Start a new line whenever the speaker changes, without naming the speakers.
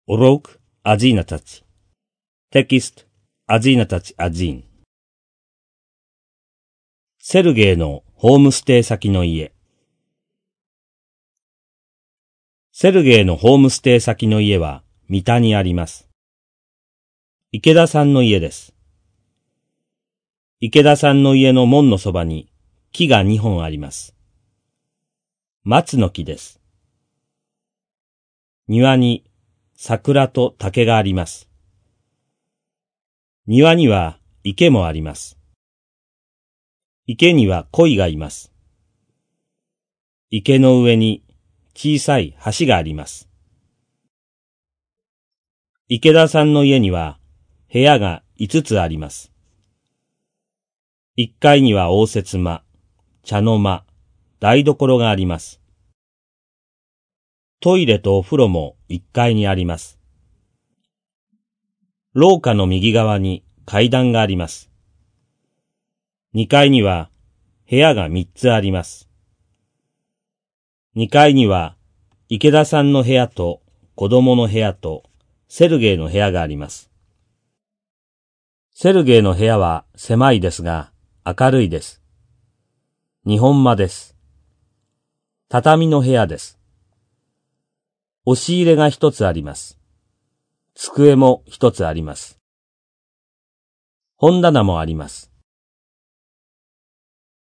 Урок 11. Текст 11.1. セルゲイのホームステイ先の家。セルゲイのホームステイ先の家は三田にあります。池田さんの家です。池田さんの家の門のそばに木が2本あります。松の木です。庭に桜と竹があります。庭には池もあります。池には鯉がいます。池の上に小さい橋があります。池田さんの家には部屋が5つあります。1階には応接間、茶の間、台所があります。トイレとお風呂も1階にあります。廊下の右側に階段があります。2階には部屋が3つあります。2階には池田さんの部屋と子供の部屋とセルゲイの部屋があります。セルゲイの部屋は狭いですが明るいです。日本間です。畳の部屋です。押し入れが1つあります。机も1つあります。本棚もあります。